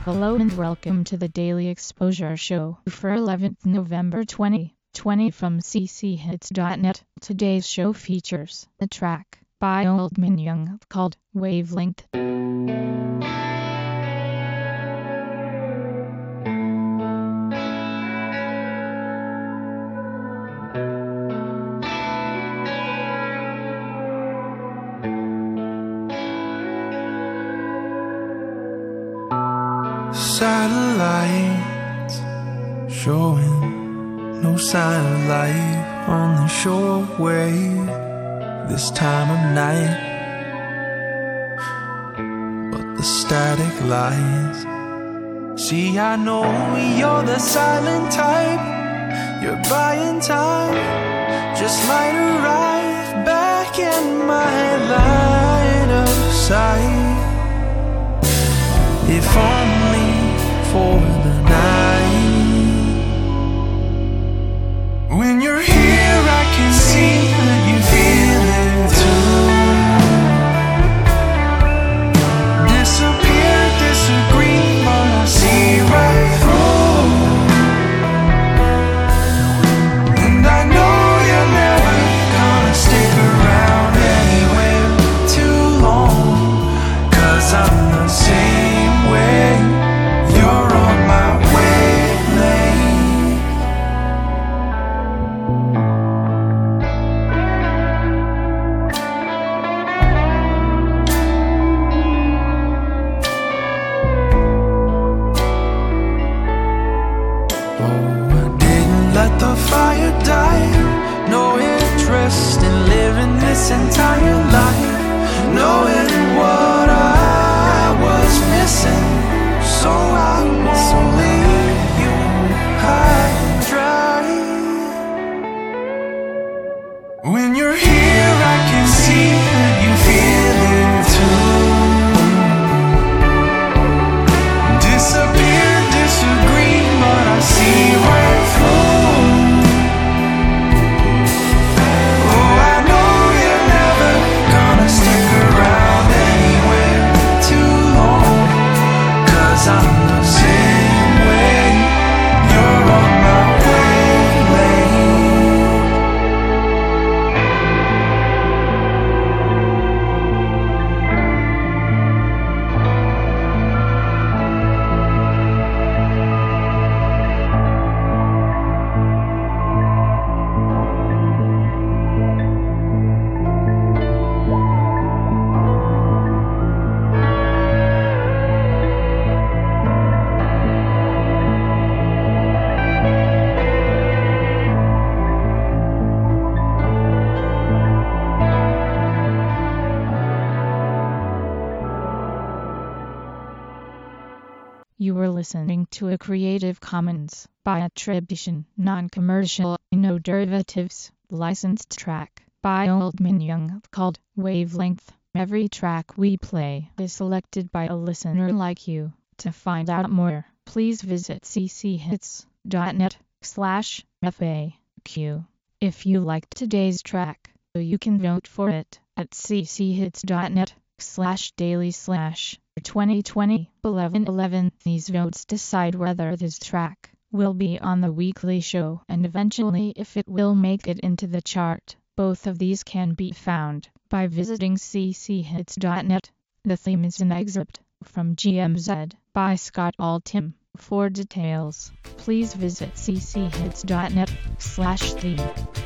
Hello and welcome to the Daily Exposure Show for 11th November 2020 from cchits.net. Today's show features a track by Old Man Young called Wavelength. Satellites showing no sign of life on the shortwave this time of night, but the static lies. See, I know you're the silent type. You're buying time, just might arrive back in my line of sight. If only for the night. When you're here, I can see that you feel it too. Disappear, disagree, but I see right through. And I know you're never gonna stick around anywhere too long, 'cause I'm the same way. You're on my wavelength. Oh, I didn't let the fire die. No interest in living this entire life, knowing what I was missing. So I won't leave you high and dry. When you're here, I can see that you feel it too. Disappear, disagree, but I see right through. Oh, I know you're never gonna stick around anywhere too long, 'cause I'm the same way. You're on my wavelength. You were listening to a Creative Commons by attribution, non-commercial, no derivatives, licensed track by Old Man Young called Wavelength. Every track we play is selected by a listener like you. To find out more, please visit cchits.net/FAQ. If you liked today's track, you can vote for it at cchits.net/daily/2020-1111. These votes decide whether this track will be on the weekly show and eventually if it will make it into the chart. Both of these can be found by visiting cchits.net. The theme is an excerpt from GMZ by Scott Altham. For details, please visit cchits.net/theme.